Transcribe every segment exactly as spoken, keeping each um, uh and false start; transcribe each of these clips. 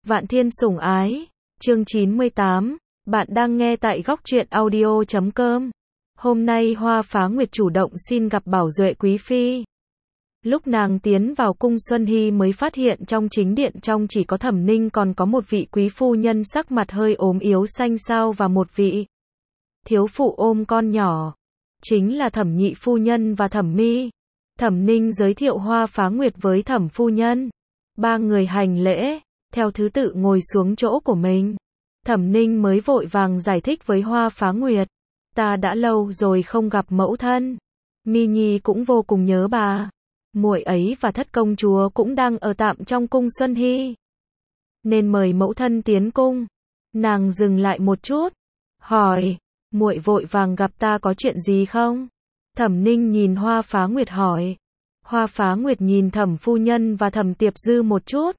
Vạn Thiên Sủng Ái, chương chín mươi tám, bạn đang nghe tại góc truyện audio chấm com. Hôm nay Hoa Phá Nguyệt chủ động xin gặp Bảo Duệ Quý Phi. Lúc nàng tiến vào cung Xuân Hy mới phát hiện trong chính điện trong chỉ có Thẩm Ninh còn có một vị quý phu nhân sắc mặt hơi ốm yếu xanh xao và một vị thiếu phụ ôm con nhỏ. Chính là Thẩm Nhị phu nhân và Thẩm Mi. Thẩm Ninh giới thiệu Hoa Phá Nguyệt với Thẩm phu nhân. Ba người hành lễ, theo thứ tự ngồi xuống chỗ của mình. Thẩm Ninh mới vội vàng giải thích với Hoa Phá Nguyệt. Ta đã lâu rồi không gặp mẫu thân. Mi Nhi cũng vô cùng nhớ bà. Muội ấy và thất công chúa cũng đang ở tạm trong cung Xuân Hy. Nên mời mẫu thân tiến cung. Nàng dừng lại một chút. Hỏi, muội vội vàng gặp ta có chuyện gì không? Thẩm Ninh nhìn Hoa Phá Nguyệt hỏi. Hoa Phá Nguyệt nhìn Thẩm phu nhân và Thẩm Tiệp Dư một chút.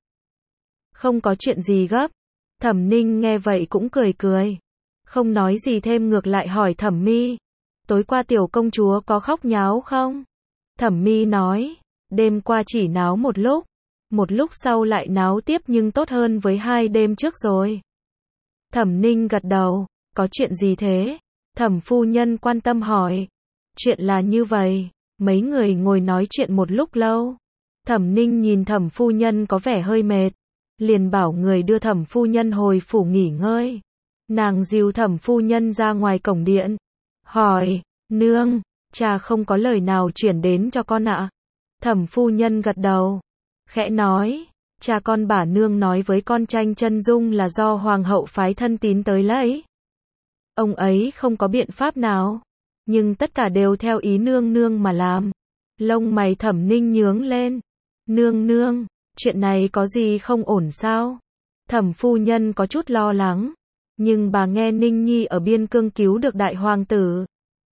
Không có chuyện gì gấp. Thẩm Ninh nghe vậy cũng cười cười. Không nói gì thêm ngược lại hỏi Thẩm Mi. Tối qua tiểu công chúa có khóc nháo không? Thẩm Mi nói. Đêm qua chỉ náo một lúc. Một lúc sau lại náo tiếp nhưng tốt hơn với hai đêm trước rồi. Thẩm Ninh gật đầu. Có chuyện gì thế? Thẩm phu nhân quan tâm hỏi. Chuyện là như vậy. Mấy người ngồi nói chuyện một lúc lâu. Thẩm Ninh nhìn Thẩm phu nhân có vẻ hơi mệt. Liền bảo người đưa Thẩm phu nhân hồi phủ nghỉ ngơi. Nàng dìu Thẩm phu nhân ra ngoài cổng điện. Hỏi, nương, cha không có lời nào chuyển đến cho con ạ? Thẩm phu nhân gật đầu. Khẽ nói, cha con bà nương nói với con Tranh Chân Dung là do hoàng hậu phái thân tín tới lấy. Ông ấy không có biện pháp nào. Nhưng tất cả đều theo ý nương nương mà làm. Lông mày Thẩm Ninh nhướng lên. Nương nương, chuyện này có gì không ổn sao? Thẩm phu nhân có chút lo lắng. Nhưng bà nghe Ninh Nhi ở biên cương cứu được đại hoàng tử.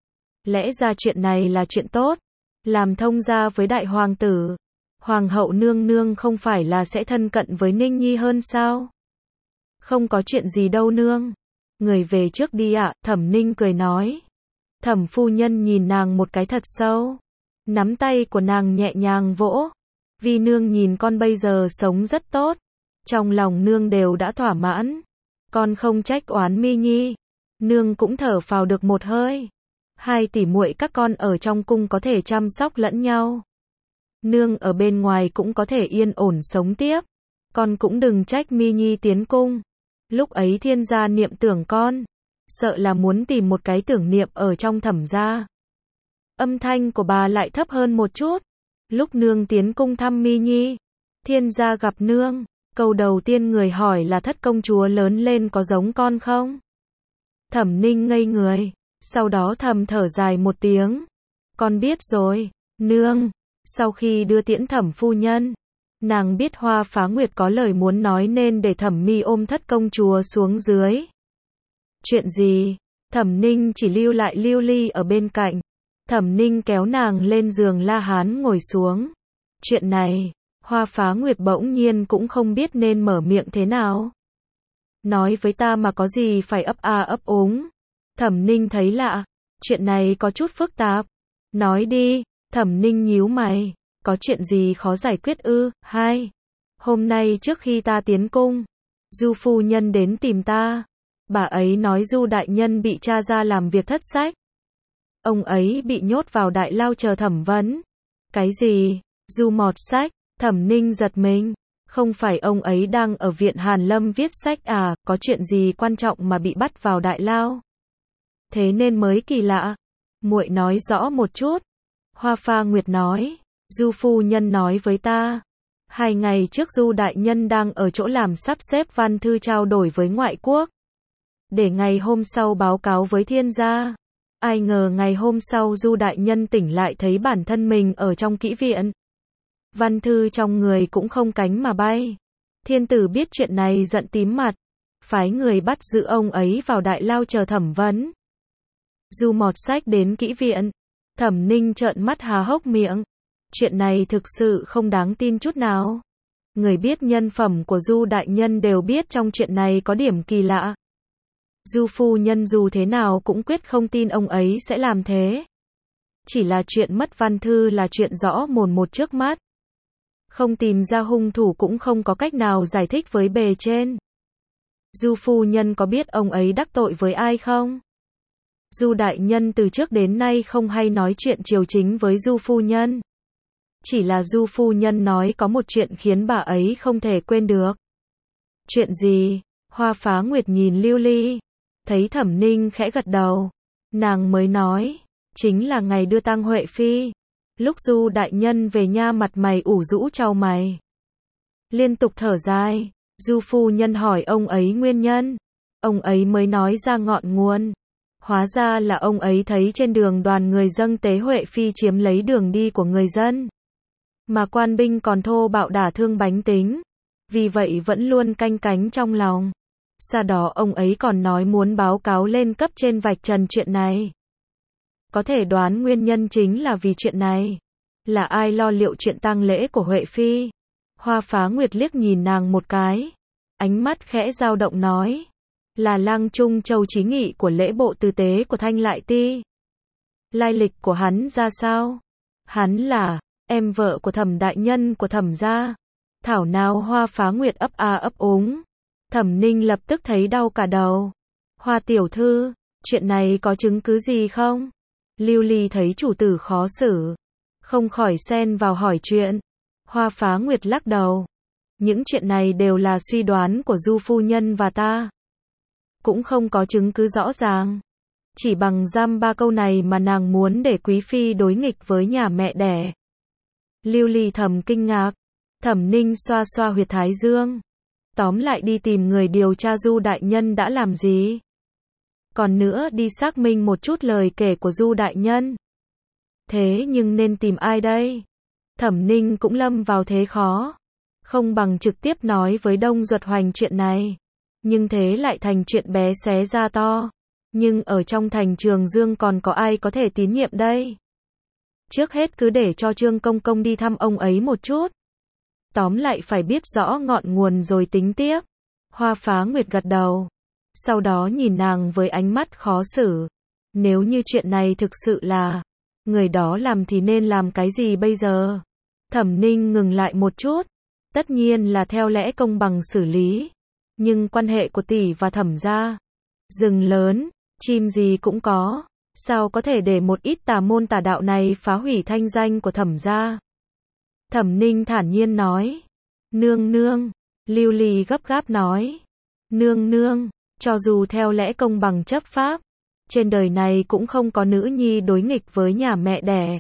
Lẽ ra chuyện này là chuyện tốt. Làm thông gia với đại hoàng tử. Hoàng hậu nương nương không phải là sẽ thân cận với Ninh Nhi hơn sao? Không có chuyện gì đâu nương. Người về trước đi ạ, Thẩm Ninh cười nói. Thẩm phu nhân nhìn nàng một cái thật sâu. Nắm tay của nàng nhẹ nhàng vỗ. Vì nương nhìn con bây giờ sống rất tốt. Trong lòng nương đều đã thỏa mãn. Con không trách oán Mi Nhi. Nương cũng thở phào được một hơi. Hai tỷ muội các con ở trong cung có thể chăm sóc lẫn nhau. Nương ở bên ngoài cũng có thể yên ổn sống tiếp. Con cũng đừng trách Mi Nhi tiến cung. Lúc ấy thiên gia niệm tưởng con. Sợ là muốn tìm một cái tưởng niệm ở trong Thẩm gia. Âm thanh của bà lại thấp hơn một chút. Lúc nương tiến cung thăm Mi Nhi. Thiên gia gặp nương. Câu đầu tiên người hỏi là thất công chúa lớn lên có giống con không? Thẩm Ninh ngây người. Sau đó thầm thở dài một tiếng. Con biết rồi, nương. Sau khi đưa tiễn Thẩm phu nhân. Nàng biết Hoa Phá Nguyệt có lời muốn nói nên để Thẩm Mi ôm thất công chúa xuống dưới. Chuyện gì? Thẩm Ninh chỉ lưu lại Lưu Ly ở bên cạnh. Thẩm Ninh kéo nàng lên giường La Hán ngồi xuống. Chuyện này, Hoa Phá Nguyệt bỗng nhiên cũng không biết nên mở miệng thế nào. Nói với ta mà có gì phải ấp a ấp úng. Thẩm Ninh thấy lạ. Chuyện này có chút phức tạp. Nói đi. Thẩm Ninh nhíu mày. Có chuyện gì khó giải quyết ư? Hai. Hôm nay trước khi ta tiến cung, Du phu nhân đến tìm ta. Bà ấy nói Du đại nhân bị cha ra làm việc thất sách. Ông ấy bị nhốt vào đại lao chờ thẩm vấn. Cái gì? Du mọt sách? Thẩm Ninh giật mình. Không phải ông ấy đang ở viện Hàn Lâm viết sách à? Có chuyện gì quan trọng mà bị bắt vào đại lao? Thế nên mới kỳ lạ. Muội nói rõ một chút. Hoa Phá Nguyệt nói. Du phu nhân nói với ta. Hai ngày trước Du đại nhân đang ở chỗ làm sắp xếp văn thư trao đổi với ngoại quốc. Để ngày hôm sau báo cáo với thiên gia. Ai ngờ ngày hôm sau Du đại nhân tỉnh lại thấy bản thân mình ở trong kỹ viện. Văn thư trong người cũng không cánh mà bay. Thiên tử biết chuyện này giận tím mặt. Phái người bắt giữ ông ấy vào đại lao chờ thẩm vấn. Du mọt sách đến kỹ viện. Thẩm Ninh trợn mắt há hốc miệng. Chuyện này thực sự không đáng tin chút nào. Người biết nhân phẩm của Du đại nhân đều biết trong chuyện này có điểm kỳ lạ. Du phu nhân dù thế nào cũng quyết không tin ông ấy sẽ làm thế. Chỉ là chuyện mất văn thư là chuyện rõ mồn một trước mắt. Không tìm ra hung thủ cũng không có cách nào giải thích với bề trên. Du phu nhân có biết ông ấy đắc tội với ai không? Du đại nhân từ trước đến nay không hay nói chuyện triều chính với Du phu nhân. Chỉ là Du phu nhân nói có một chuyện khiến bà ấy không thể quên được. Chuyện gì? Hoa Phá Nguyệt nhìn Lưu Ly, thấy Thẩm Ninh khẽ gật đầu, nàng mới nói, chính là ngày đưa tang Huệ Phi. Lúc Du đại nhân về nha mặt mày ủ rũ chau mày, liên tục thở dài. Du phu nhân hỏi ông ấy nguyên nhân, ông ấy mới nói ra ngọn nguồn. Hóa ra là ông ấy thấy trên đường đoàn người dâng tế Huệ Phi chiếm lấy đường đi của người dân, mà quan binh còn thô bạo đả thương bánh tính, vì vậy vẫn luôn canh cánh trong lòng. Sau đó ông ấy còn nói muốn báo cáo lên cấp trên vạch trần chuyện này. Có thể đoán nguyên nhân chính là vì chuyện này. Là ai lo liệu chuyện tang lễ của Huệ Phi? Hoa Phá Nguyệt liếc nhìn nàng một cái, ánh mắt khẽ dao động nói, là Lang Trung Châu Chí Nghị của lễ bộ tư tế của Thanh Lại Ti. Lai lịch của hắn ra sao? Hắn là em vợ của Thẩm đại nhân của Thẩm gia. Thảo nào Hoa Phá Nguyệt ấp a ấp úng. Thẩm Ninh lập tức thấy đau cả đầu. Hoa tiểu thư, chuyện này có chứng cứ gì không? Lưu Ly thấy chủ tử khó xử, không khỏi xen vào hỏi chuyện. Hoa Phá Nguyệt lắc đầu. Những chuyện này đều là suy đoán của Du phu nhân và ta. Cũng không có chứng cứ rõ ràng. Chỉ bằng giam ba câu này mà nàng muốn để Quý Phi đối nghịch với nhà mẹ đẻ. Lưu Ly thầm kinh ngạc. Thẩm Ninh xoa xoa huyệt thái dương. Tóm lại đi tìm người điều tra Du đại nhân đã làm gì. Còn nữa đi xác minh một chút lời kể của Du đại nhân. Thế nhưng nên tìm ai đây? Thẩm Ninh cũng lâm vào thế khó. Không bằng trực tiếp nói với Đông Duật Hoành chuyện này. Nhưng thế lại thành chuyện bé xé ra to. Nhưng ở trong thành Trường Dương còn có ai có thể tín nhiệm đây? Trước hết cứ để cho Trương Công Công đi thăm ông ấy một chút. Tóm lại phải biết rõ ngọn nguồn rồi tính tiếp. Hoa Phá Nguyệt gật đầu. Sau đó nhìn nàng với ánh mắt khó xử. Nếu như chuyện này thực sự là người đó làm thì nên làm cái gì bây giờ? Thẩm Ninh ngừng lại một chút. Tất nhiên là theo lẽ công bằng xử lý. Nhưng quan hệ của tỷ và Thẩm gia, rừng lớn, chim gì cũng có. Sao có thể để một ít tà môn tà đạo này phá hủy thanh danh của Thẩm gia? Thẩm Ninh thản nhiên nói. Nương nương. Lưu Ly gấp gáp nói. Nương nương, cho dù theo lẽ công bằng chấp pháp, trên đời này cũng không có nữ nhi đối nghịch với nhà mẹ đẻ.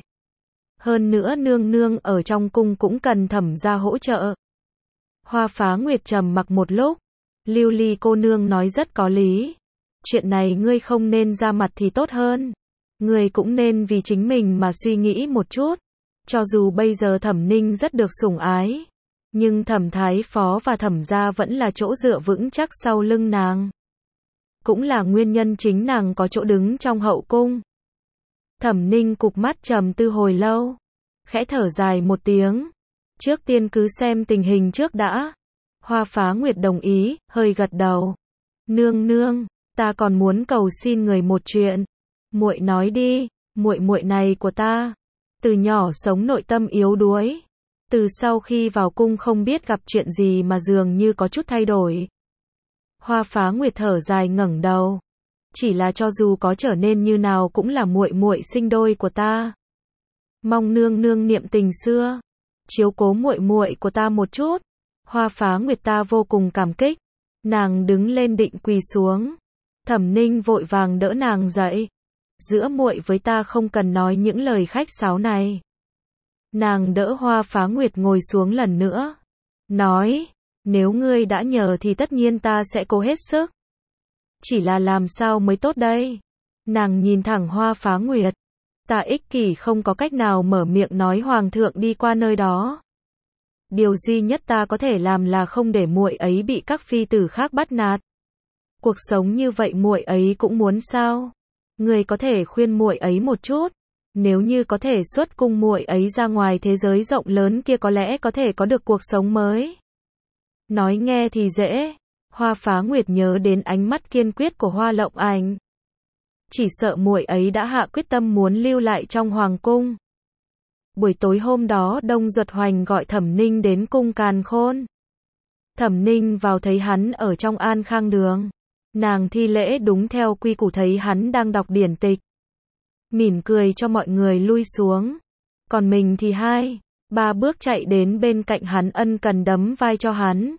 Hơn nữa nương nương ở trong cung cũng cần Thẩm gia hỗ trợ. Hoa Phá Nguyệt trầm mặc một lúc. Lưu Ly cô nương nói rất có lý. Chuyện này ngươi không nên ra mặt thì tốt hơn. Ngươi cũng nên vì chính mình mà suy nghĩ một chút. Cho dù bây giờ Thẩm Ninh rất được sủng ái, nhưng Thẩm Thái Phó và Thẩm gia vẫn là chỗ dựa vững chắc sau lưng nàng. Cũng là nguyên nhân chính nàng có chỗ đứng trong hậu cung. Thẩm Ninh cụp mắt trầm tư hồi lâu, khẽ thở dài một tiếng. Trước tiên cứ xem tình hình trước đã. Hoa Phá Nguyệt đồng ý, hơi gật đầu. Nương nương, ta còn muốn cầu xin người một chuyện. Muội nói đi. Muội muội này của ta, từ nhỏ sống nội tâm yếu đuối. Từ sau khi vào cung không biết gặp chuyện gì mà dường như có chút thay đổi. Hoa Phá Nguyệt thở dài ngẩng đầu. Chỉ là cho dù có trở nên như nào cũng là muội muội sinh đôi của ta. Mong nương nương niệm tình xưa, chiếu cố muội muội của ta một chút. Hoa Phá Nguyệt ta vô cùng cảm kích. Nàng đứng lên định quỳ xuống. Thẩm Ninh vội vàng đỡ nàng dậy. Giữa muội với ta không cần nói những lời khách sáo này. Nàng đỡ Hoa Phá Nguyệt ngồi xuống lần nữa. Nói, nếu ngươi đã nhờ thì tất nhiên ta sẽ cố hết sức. Chỉ là làm sao mới tốt đây? Nàng nhìn thẳng Hoa Phá Nguyệt. Ta ích kỷ không có cách nào mở miệng nói hoàng thượng đi qua nơi đó. Điều duy nhất ta có thể làm là không để muội ấy bị các phi tử khác bắt nạt. Cuộc sống như vậy muội ấy cũng muốn sao? Người có thể khuyên muội ấy một chút. Nếu như có thể xuất cung muội ấy ra ngoài thế giới rộng lớn kia có lẽ có thể có được cuộc sống mới. Nói nghe thì dễ. Hoa Phá Nguyệt nhớ đến ánh mắt kiên quyết của Hoa Lộng Ảnh. Chỉ sợ muội ấy đã hạ quyết tâm muốn lưu lại trong hoàng cung. Buổi tối hôm đó Đông Duật Hoành gọi Thẩm Ninh đến cung Càn Khôn. Thẩm Ninh vào thấy hắn ở trong An Khang Đường. Nàng thi lễ đúng theo quy củ, thấy hắn đang đọc điển tịch. Mỉm cười cho mọi người lui xuống. Còn mình thì hai, ba bước chạy đến bên cạnh hắn ân cần đấm vai cho hắn.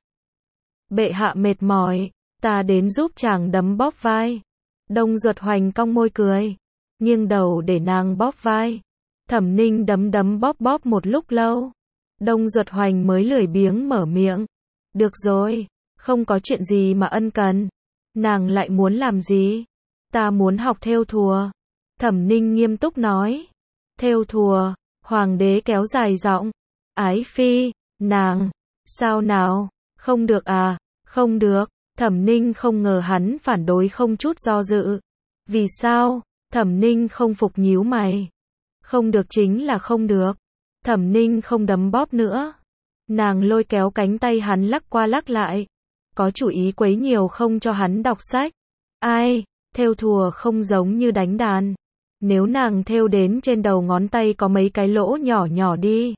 Bệ hạ mệt mỏi, ta đến giúp chàng đấm bóp vai. Đông Duật Hoành cong môi cười, nghiêng đầu để nàng bóp vai. Thẩm Ninh đấm đấm bóp bóp một lúc lâu. Đông Duật Hoành mới lười biếng mở miệng. Được rồi, không có chuyện gì mà ân cần. Nàng lại muốn làm gì? Ta muốn học thêu thùa. Thẩm Ninh nghiêm túc nói. Thêu thùa, hoàng đế kéo dài giọng. Ái phi, nàng, sao nào, không được à, không được. Thẩm Ninh không ngờ hắn phản đối không chút do dự. Vì sao? Thẩm Ninh không phục nhíu mày. Không được chính là không được. Thẩm Ninh không đấm bóp nữa. Nàng lôi kéo cánh tay hắn lắc qua lắc lại. Có chủ ý quấy nhiều không cho hắn đọc sách. Ai, thêu thùa không giống như đánh đàn. Nếu nàng thêu đến trên đầu ngón tay có mấy cái lỗ nhỏ nhỏ đi.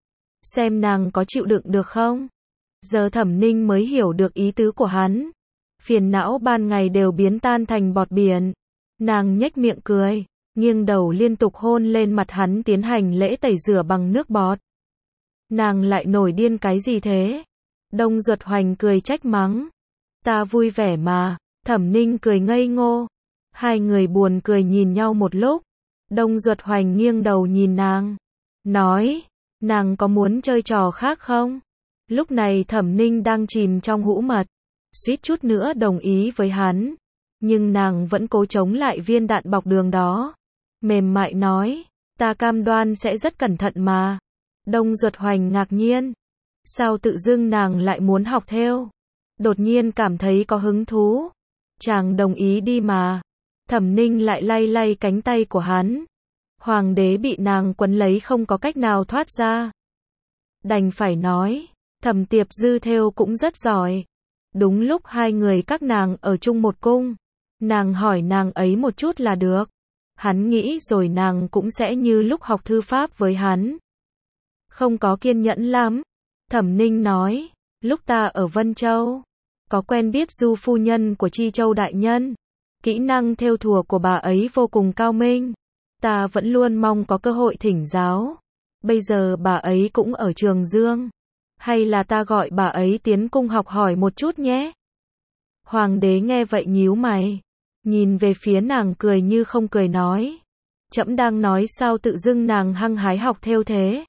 Xem nàng có chịu đựng được không? Giờ Thẩm Ninh mới hiểu được ý tứ của hắn. Phiền não ban ngày đều biến tan thành bọt biển. Nàng nhếch miệng cười, nghiêng đầu liên tục hôn lên mặt hắn tiến hành lễ tẩy rửa bằng nước bọt. Nàng lại nổi điên cái gì thế? Đông Duật Hoành cười trách mắng. Ta vui vẻ mà. Thẩm Ninh cười ngây ngô. Hai người buồn cười nhìn nhau một lúc. Đông Duật Hoành nghiêng đầu nhìn nàng. Nói, nàng có muốn chơi trò khác không? Lúc này Thẩm Ninh đang chìm trong hũ mật. Suýt chút nữa đồng ý với hắn. Nhưng nàng vẫn cố chống lại viên đạn bọc đường đó. Mềm mại nói, ta cam đoan sẽ rất cẩn thận mà. Đông Duật Hoành ngạc nhiên. Sao tự dưng nàng lại muốn học thêu? Đột nhiên cảm thấy có hứng thú. Chàng đồng ý đi mà. Thẩm Ninh lại lay lay cánh tay của hắn. Hoàng đế bị nàng quấn lấy không có cách nào thoát ra. Đành phải nói, Thẩm Tiệp Dư thêu cũng rất giỏi. Đúng lúc hai người các nàng ở chung một cung. Nàng hỏi nàng ấy một chút là được. Hắn nghĩ rồi nàng cũng sẽ như lúc học thư pháp với hắn. Không có kiên nhẫn lắm. Thẩm Ninh nói, lúc ta ở Vân Châu, có quen biết Du phu nhân của Chi Châu đại nhân. Kỹ năng thêu thùa của bà ấy vô cùng cao minh. Ta vẫn luôn mong có cơ hội thỉnh giáo. Bây giờ bà ấy cũng ở Trường Dương. Hay là ta gọi bà ấy tiến cung học hỏi một chút nhé? Hoàng đế nghe vậy nhíu mày. Nhìn về phía nàng cười như không cười nói. Trẫm đang nói sao tự dưng nàng hăng hái học thêu thế?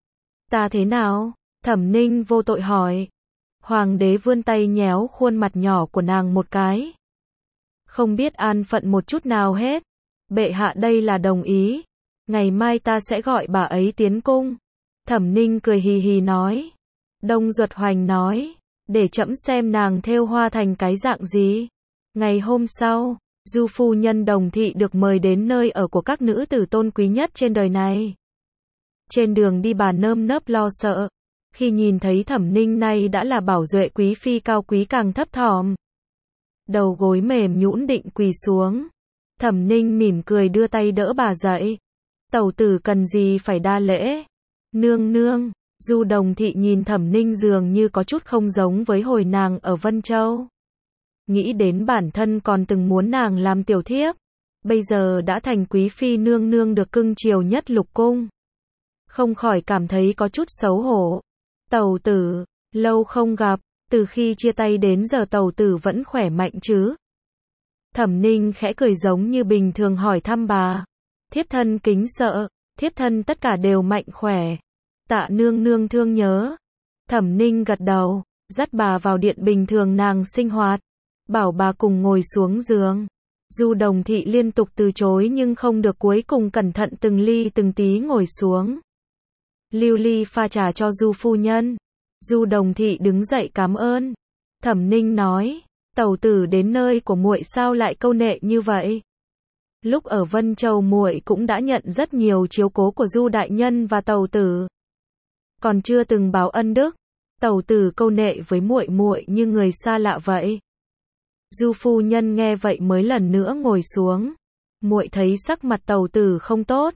Ta thế nào? Thẩm Ninh vô tội hỏi. Hoàng đế vươn tay nhéo khuôn mặt nhỏ của nàng một cái. Không biết an phận một chút nào hết. Bệ hạ đây là đồng ý. Ngày mai ta sẽ gọi bà ấy tiến cung. Thẩm Ninh cười hì hì nói. Đông Duật Hoành nói. Để trẫm xem nàng thêu hoa thành cái dạng gì. Ngày hôm sau, Du phu nhân Đồng Thị được mời đến nơi ở của các nữ tử tôn quý nhất trên đời này. Trên đường đi bà nơm nớp lo sợ. Khi nhìn thấy Thẩm Ninh nay đã là bảo duệ quý phi cao quý càng thấp thỏm. Đầu gối mềm nhũn định quỳ xuống. Thẩm Ninh mỉm cười đưa tay đỡ bà dậy. Tẩu tử cần gì phải đa lễ. Nương nương, Du Đồng Thị nhìn Thẩm Ninh dường như có chút không giống với hồi nàng ở Vân Châu. Nghĩ đến bản thân còn từng muốn nàng làm tiểu thiếp. Bây giờ đã thành quý phi nương nương được cưng chiều nhất lục cung. Không khỏi cảm thấy có chút xấu hổ. Tẩu tử, lâu không gặp, từ khi chia tay đến giờ tẩu tử vẫn khỏe mạnh chứ? Thẩm Ninh khẽ cười giống như bình thường hỏi thăm bà. Thiếp thân kính sợ, thiếp thân tất cả đều mạnh khỏe. Tạ nương nương thương nhớ. Thẩm Ninh gật đầu, dắt bà vào điện bình thường nàng sinh hoạt. Bảo bà cùng ngồi xuống giường. Du Đồng Thị liên tục từ chối nhưng không được, cuối cùng cẩn thận từng ly từng tí ngồi xuống. Lưu ly pha trà cho Du phu nhân. Du Đồng Thị đứng dậy cảm ơn. Thẩm Ninh nói, tẩu tử đến nơi của muội sao lại câu nệ như vậy? Lúc ở Vân Châu muội cũng đã nhận rất nhiều chiếu cố của Du đại nhân và tẩu tử. Còn chưa từng báo ân đức. Tẩu tử câu nệ với muội muội như người xa lạ vậy. Du phu nhân nghe vậy mới lần nữa ngồi xuống. Muội thấy sắc mặt tẩu tử không tốt.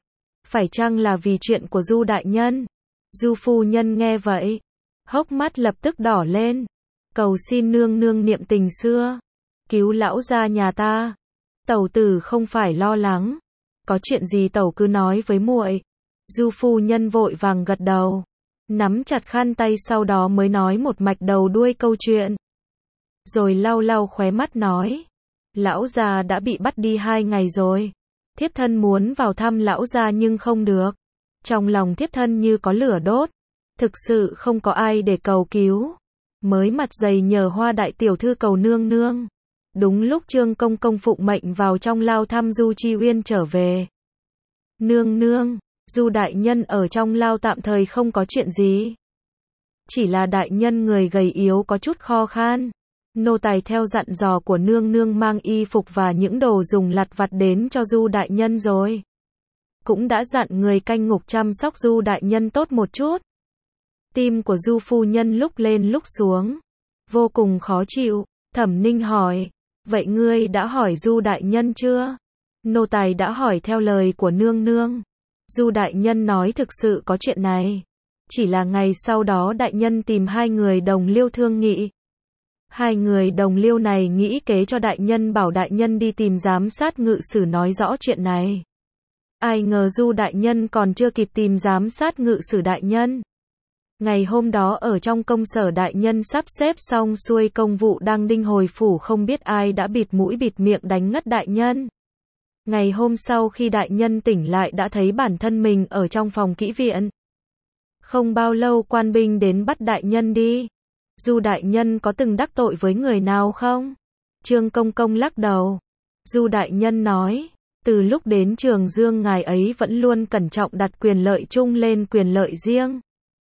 Phải chăng là vì chuyện của Du đại nhân? Du phu nhân nghe vậy, hốc mắt lập tức đỏ lên. Cầu xin nương nương niệm tình xưa, cứu lão gia nhà ta. Tẩu tử không phải lo lắng, có chuyện gì tẩu cứ nói với muội. Du phu nhân vội vàng gật đầu, nắm chặt khăn tay, sau đó mới nói một mạch đầu đuôi câu chuyện. Rồi lau lau khóe mắt nói, lão gia đã bị bắt đi hai ngày rồi. Thiếp thân muốn vào thăm lão gia nhưng không được. Trong lòng thiếp thân như có lửa đốt, thực sự không có ai để cầu cứu. Mới mặt dày nhờ Hoa đại tiểu thư cầu nương nương. Đúng lúc Trương công công phụng mệnh vào trong lao thăm Du Chi Uyên trở về. Nương nương, Du đại nhân ở trong lao tạm thời không có chuyện gì. Chỉ là đại nhân người gầy yếu có chút khó khăn. Nô tài theo dặn dò của nương nương mang y phục và những đồ dùng lặt vặt đến cho Du đại nhân rồi. Cũng đã dặn người canh ngục chăm sóc Du đại nhân tốt một chút. Tim của Du phu nhân lúc lên lúc xuống, vô cùng khó chịu. Thẩm Ninh hỏi, vậy ngươi đã hỏi Du đại nhân chưa? Nô tài đã hỏi theo lời của nương nương. Du đại nhân nói thực sự có chuyện này. Chỉ là ngày sau đó đại nhân tìm hai người đồng liêu thương nghị. Hai người đồng liêu này nghĩ kế cho đại nhân, bảo đại nhân đi tìm giám sát ngự sử nói rõ chuyện này. Ai ngờ Du đại nhân còn chưa kịp tìm giám sát ngự sử đại nhân. Ngày hôm đó ở trong công sở đại nhân sắp xếp xong xuôi công vụ đang đinh hồi phủ, không biết ai đã bịt mũi bịt miệng đánh ngất đại nhân. Ngày hôm sau khi đại nhân tỉnh lại đã thấy bản thân mình ở trong phòng kỹ viện. Không bao lâu quan binh đến bắt đại nhân đi. Du đại nhân có từng đắc tội với người nào không? Trương công công lắc đầu. Du đại nhân nói, từ lúc đến Trường Dương ngài ấy vẫn luôn cẩn trọng đặt quyền lợi chung lên quyền lợi riêng.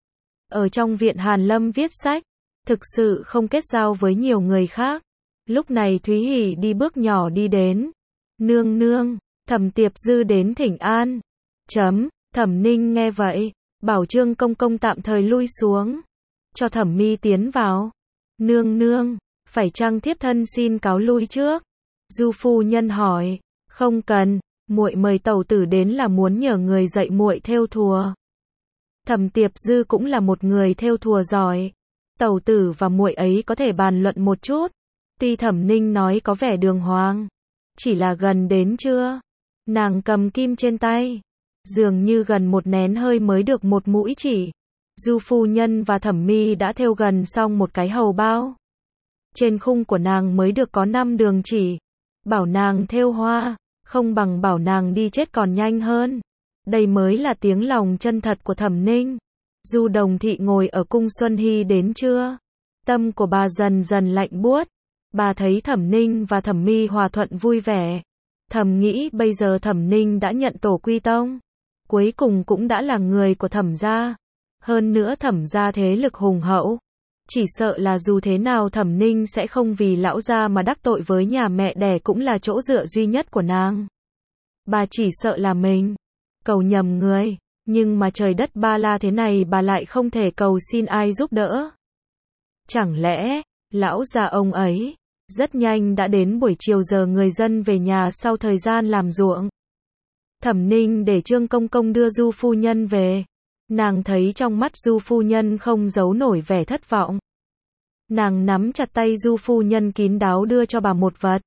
Ở trong viện Hàn Lâm viết sách, thực sự không kết giao với nhiều người khác. Lúc này Thúy Hỷ đi bước nhỏ đi đến. Nương nương, Thẩm Tiệp Dư đến thỉnh an. Chấm, Thẩm Ninh nghe vậy, bảo Trương công công tạm thời lui xuống, cho Thẩm Mi tiến vào. Nương nương, phải chăng thiếp thân xin cáo lui trước? Du phu nhân hỏi, không cần, muội mời tẩu tử đến là muốn nhờ người dạy muội thêu thùa. Thẩm Tiệp Dư cũng là một người thêu thùa giỏi. Tẩu tử và muội ấy có thể bàn luận một chút. Tuy Thẩm Ninh nói có vẻ đường hoàng, chỉ là gần đến trưa, nàng cầm kim trên tay, dường như gần một nén hơi mới được một mũi chỉ. Du phu nhân và Thẩm Mi đã thêu gần xong một cái hầu bao. Trên khung của nàng mới được có năm đường chỉ. Bảo nàng thêu hoa, không bằng bảo nàng đi chết còn nhanh hơn. Đây mới là tiếng lòng chân thật của Thẩm Ninh. Du Đồng Thị ngồi ở cung Xuân Hy đến trưa. Tâm của bà dần dần lạnh buốt. Bà thấy Thẩm Ninh và Thẩm Mi hòa thuận vui vẻ. Thầm nghĩ bây giờ Thẩm Ninh đã nhận tổ quy tông. Cuối cùng cũng đã là người của Thẩm gia. Hơn nữa Thẩm gia thế lực hùng hậu. Chỉ sợ là dù thế nào Thẩm Ninh sẽ không vì lão gia mà đắc tội với nhà mẹ đẻ, cũng là chỗ dựa duy nhất của nàng. Bà chỉ sợ là mình cầu nhầm người, nhưng mà trời đất ba la thế này bà lại không thể cầu xin ai giúp đỡ. Chẳng lẽ, lão gia ông ấy, rất nhanh đã đến buổi chiều giờ người dân về nhà sau thời gian làm ruộng. Thẩm Ninh để Trương công công đưa Du phu nhân về. Nàng thấy trong mắt Du phu nhân không giấu nổi vẻ thất vọng. Nàng nắm chặt tay Du phu nhân kín đáo đưa cho bà một vật.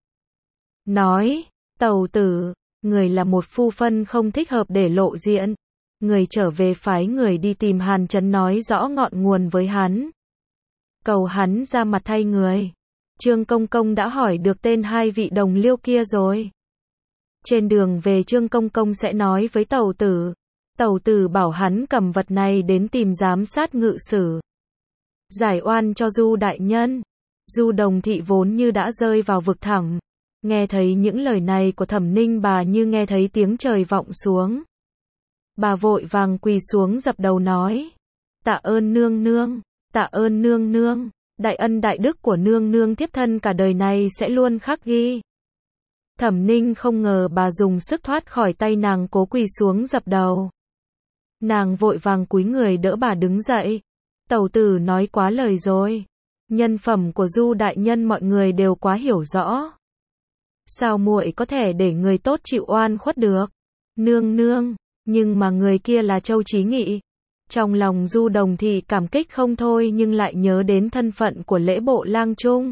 Nói, tẩu tử, người là một phu phân không thích hợp để lộ diện. Người trở về phái người đi tìm Hàn Trấn nói rõ ngọn nguồn với hắn. Cầu hắn ra mặt thay người. Trương công công đã hỏi được tên hai vị đồng liêu kia rồi. Trên đường về Trương công công sẽ nói với tẩu tử. Tẩu tử bảo hắn cầm vật này đến tìm giám sát ngự sử. Giải oan cho Du đại nhân. Du Đồng Thị vốn như đã rơi vào vực thẳm. Nghe thấy những lời này của Thẩm Ninh, bà như nghe thấy tiếng trời vọng xuống. Bà vội vàng quỳ xuống dập đầu nói. Tạ ơn nương nương, tạ ơn nương nương. Đại ân đại đức của nương nương thiếp thân cả đời này sẽ luôn khắc ghi. Thẩm Ninh không ngờ bà dùng sức thoát khỏi tay nàng, cố quỳ xuống dập đầu. Nàng vội vàng cúi người đỡ bà đứng dậy. Tẩu tử nói quá lời rồi. Nhân phẩm của Du đại nhân mọi người đều quá hiểu rõ. Sao muội có thể để người tốt chịu oan khuất được? Nương nương, Nhưng mà người kia là Châu Chí Nghị. Trong lòng Du Đồng thì cảm kích không thôi nhưng lại nhớ đến thân phận của lễ bộ lang trung.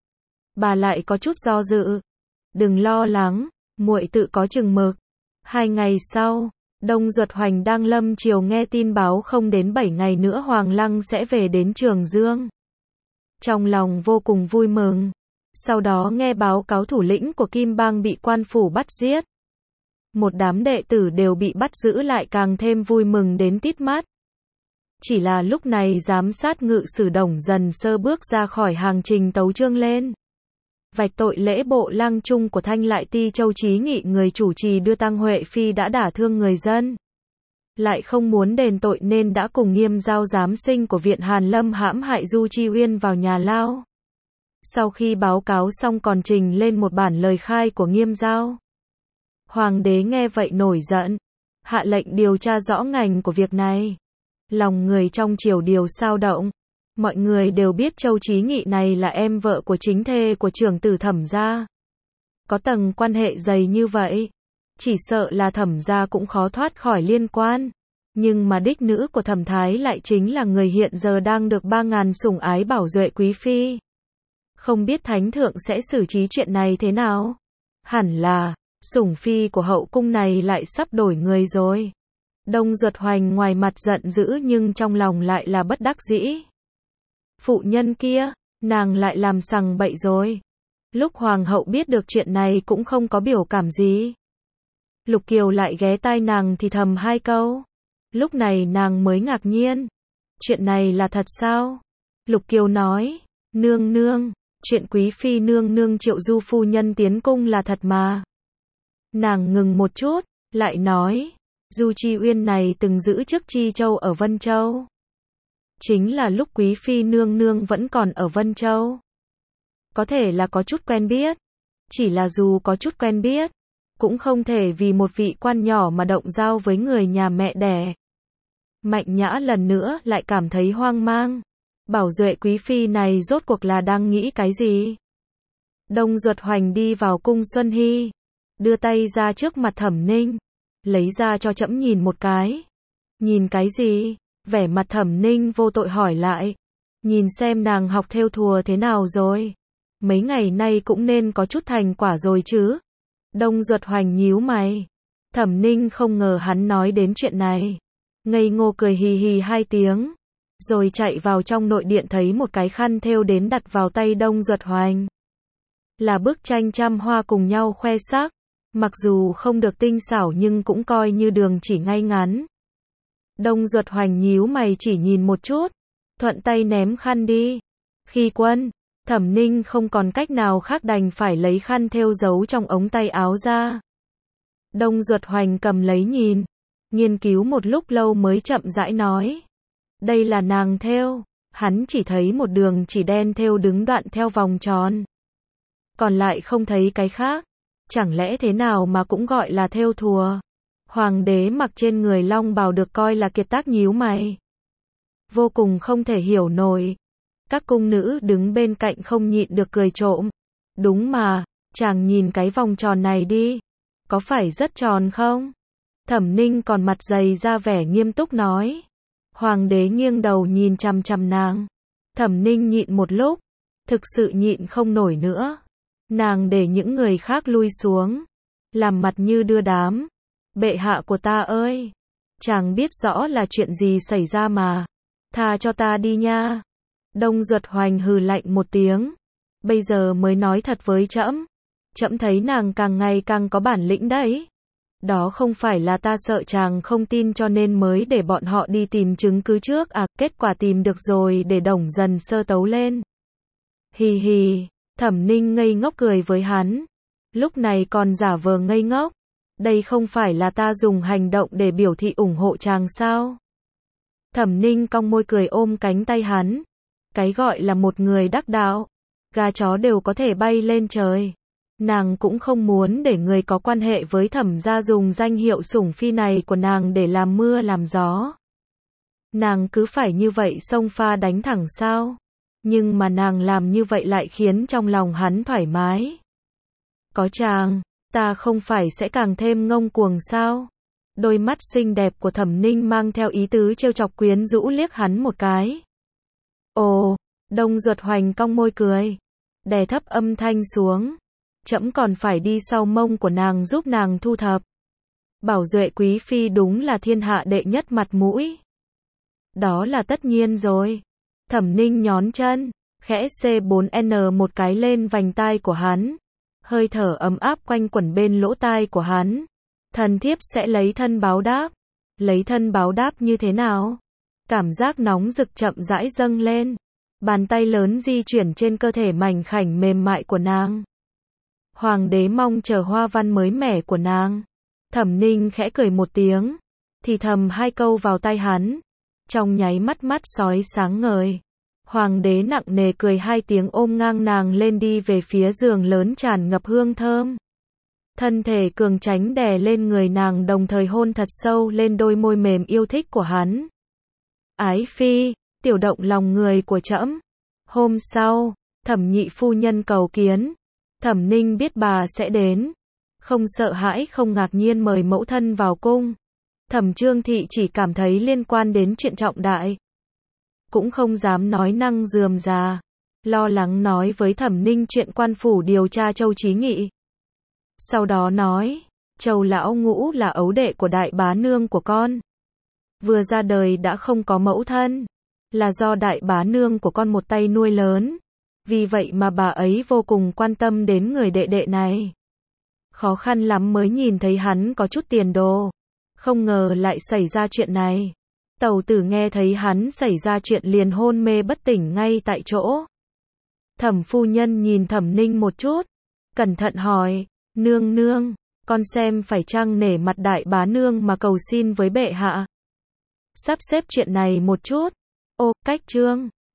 Bà lại có chút do dự. Đừng lo lắng, muội tự có chừng mực. Hai ngày sau, Đông Duật Hoành đang lâm chiều nghe tin báo không đến bảy ngày nữa Hoàng Lăng sẽ về đến Trường Dương. Trong lòng vô cùng vui mừng. Sau đó nghe báo cáo thủ lĩnh của Kim Bang bị quan phủ bắt giết. Một đám đệ tử đều bị bắt giữ lại càng thêm vui mừng đến tít mắt. Chỉ là lúc này giám sát ngự sử Đồng dần sơ bước ra khỏi hàng trình tấu chương lên. Vạch tội lễ bộ lang trung của Thanh Lại Ti Châu Chí Nghị người chủ trì đưa tang Huệ Phi đã đả thương người dân. Lại không muốn đền tội nên đã cùng Nghiêm Giao giám sinh của Viện Hàn Lâm hãm hại Du Chi Uyên vào nhà lao. Sau khi báo cáo xong còn trình lên một bản lời khai của Nghiêm Giao. Hoàng đế nghe vậy nổi giận, hạ lệnh điều tra rõ ngành của việc này. Lòng người trong triều điều sao động. Mọi người đều biết Châu Chí Nghị này là em vợ của chính thê của trưởng tử Thẩm gia. Có tầng quan hệ dày như vậy, chỉ sợ là Thẩm gia cũng khó thoát khỏi liên quan. Nhưng mà đích nữ của Thẩm Thái lại chính là người hiện giờ đang được ba ngàn sủng ái Bảo Duệ quý phi. Không biết Thánh thượng sẽ xử trí chuyện này thế nào? Hẳn là, sủng phi của hậu cung này lại sắp đổi người rồi. Đông Duật Hoành ngoài mặt giận dữ nhưng trong lòng lại là bất đắc dĩ. Phụ nhân kia, nàng lại làm sằng bậy rồi. Lúc hoàng hậu biết được chuyện này cũng không có biểu cảm gì. Lục Kiều lại ghé tai nàng thì thầm hai câu. Lúc này nàng mới ngạc nhiên. Chuyện này là thật sao? Lục Kiều nói, nương nương, chuyện quý phi nương nương triệu Du phu nhân tiến cung là thật mà. Nàng ngừng một chút, lại nói, Du Chi Uyên này từng giữ chức Chi Châu ở Vân Châu. Chính là lúc quý phi nương nương vẫn còn ở Vân Châu. Có thể là có chút quen biết. Chỉ là dù có chút quen biết, cũng không thể vì một vị quan nhỏ mà động giao với người nhà mẹ đẻ. Mạnh Nhã lần nữa lại cảm thấy hoang mang. Bảo Duệ quý phi này rốt cuộc là đang nghĩ cái gì? Đông Duật Hoành đi vào cung Xuân Hy, đưa tay ra trước mặt Thẩm Ninh, lấy ra cho trẫm nhìn một cái. Nhìn cái gì? Vẻ mặt Thẩm Ninh vô tội hỏi lại. Nhìn xem nàng học thêu thùa thế nào rồi. Mấy ngày nay cũng nên có chút thành quả rồi chứ. Đông Duật Hoành nhíu mày. Thẩm Ninh không ngờ hắn nói đến chuyện này. Ngây ngô cười hì hì hai tiếng. Rồi chạy vào trong nội điện thấy một cái khăn thêu đến đặt vào tay Đông Duật Hoành. Là bức tranh trăm hoa cùng nhau khoe sắc. Mặc dù không được tinh xảo nhưng cũng coi như đường chỉ ngay ngắn. Đông Duật Hoành nhíu mày chỉ nhìn một chút, thuận tay ném khăn đi. Khi quân, Thẩm Ninh không còn cách nào khác đành phải lấy khăn thêu giấu trong ống tay áo ra. Đông Duật Hoành cầm lấy nhìn, nghiên cứu một lúc lâu mới chậm rãi nói. Đây là nàng thêu, hắn chỉ thấy một đường chỉ đen thêu đứng đoạn theo vòng tròn. Còn lại không thấy cái khác, chẳng lẽ thế nào mà cũng gọi là thêu thùa. Hoàng đế mặc trên người long bào được coi là kiệt tác nhíu mày. Vô cùng không thể hiểu nổi. Các cung nữ đứng bên cạnh không nhịn được cười trộm. Đúng mà, chàng nhìn cái vòng tròn này đi. Có phải rất tròn không? Thẩm Ninh còn mặt dày ra vẻ nghiêm túc nói. Hoàng đế nghiêng đầu nhìn chằm chằm nàng. Thẩm Ninh nhịn một lúc. Thực sự nhịn không nổi nữa. Nàng để những người khác lui xuống. Làm mặt như đưa đám. Bệ hạ của ta ơi! Chàng biết rõ là chuyện gì xảy ra mà. Tha cho ta đi nha. Đông Duật Hoành hừ lạnh một tiếng. Bây giờ mới nói thật với trẫm. Trẫm thấy nàng càng ngày càng có bản lĩnh đấy. Đó không phải là ta sợ chàng không tin cho nên mới để bọn họ đi tìm chứng cứ trước à, kết quả tìm được rồi để Đồng dần sơ tấu lên. Hì hì, Thẩm Ninh ngây ngốc cười với hắn. Lúc này còn giả vờ ngây ngốc. Đây không phải là ta dùng hành động để biểu thị ủng hộ chàng sao? Thẩm Ninh cong môi cười ôm cánh tay hắn. Cái gọi là một người đắc đạo, gà chó đều có thể bay lên trời. Nàng cũng không muốn để người có quan hệ với Thẩm gia dùng danh hiệu sủng phi này của nàng để làm mưa làm gió. Nàng cứ phải như vậy xông pha đánh thẳng sao? Nhưng mà nàng làm như vậy lại khiến trong lòng hắn thoải mái. Có chàng, ta không phải sẽ càng thêm ngông cuồng sao? Đôi mắt xinh đẹp của Thẩm Ninh mang theo ý tứ trêu chọc quyến rũ liếc hắn một cái. Ồ, Đông Duật Hoành cong môi cười, đè thấp âm thanh xuống. Trẫm còn phải đi sau mông của nàng giúp nàng thu thập. Bảo Duệ quý phi đúng là thiên hạ đệ nhất mặt mũi. Đó là tất nhiên rồi. Thẩm Ninh nhón chân, khẽ xê bốn en một cái lên vành tai của hắn. Hơi thở ấm áp quanh quẩn bên lỗ tai của hắn. Thần thiếp sẽ lấy thân báo đáp. Lấy thân báo đáp như thế nào? Cảm giác nóng rực chậm rãi dâng lên. Bàn tay lớn di chuyển trên cơ thể mảnh khảnh mềm mại của nàng. Hoàng đế mong chờ hoa văn mới mẻ của nàng. Thẩm Ninh khẽ cười một tiếng, thì thầm hai câu vào tai hắn. Trong nháy mắt mắt sói sáng ngời. Hoàng đế nặng nề cười hai tiếng ôm ngang nàng lên đi về phía giường lớn tràn ngập hương thơm. Thân thể cường tránh đè lên người nàng đồng thời hôn thật sâu lên đôi môi mềm yêu thích của hắn. Ái phi, tiểu động lòng người của trẫm. Hôm sau, Thẩm nhị phu nhân cầu kiến. Thẩm Ninh biết bà sẽ đến. Không sợ hãi không ngạc nhiên mời mẫu thân vào cung. Thẩm Trương Thị chỉ cảm thấy liên quan đến chuyện trọng đại. Cũng không dám nói năng rườm rà. Lo lắng nói với Thẩm Ninh chuyện quan phủ điều tra Châu Chí Nghị. Sau đó nói, Châu lão ngũ là ấu đệ của đại bá nương của con. Vừa ra đời đã không có mẫu thân. Là do đại bá nương của con một tay nuôi lớn. Vì vậy mà bà ấy vô cùng quan tâm đến người đệ đệ này. Khó khăn lắm mới nhìn thấy hắn có chút tiền đồ. Không ngờ lại xảy ra chuyện này. Tẩu tử nghe thấy hắn xảy ra chuyện liền hôn mê bất tỉnh ngay tại chỗ. Thẩm phu nhân nhìn Thẩm Ninh một chút. Cẩn thận hỏi, nương nương, con xem phải chăng nể mặt đại bá nương mà cầu xin với bệ hạ. Sắp xếp chuyện này một chút. Ô, cách trương.